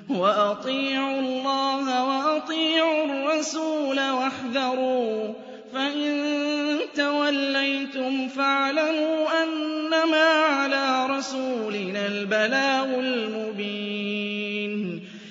وَأَطِيعُوا اللَّهَ وَأَطِيعُوا الرَّسُولَ وَاحْذَرُوا ۚ فَإِن تَوَلَّيْتُمْ فَاعْلَمُوا أَنَّمَا عَلَىٰ رَسُولِنَا الْبَلَاغُ الْمُبِينُ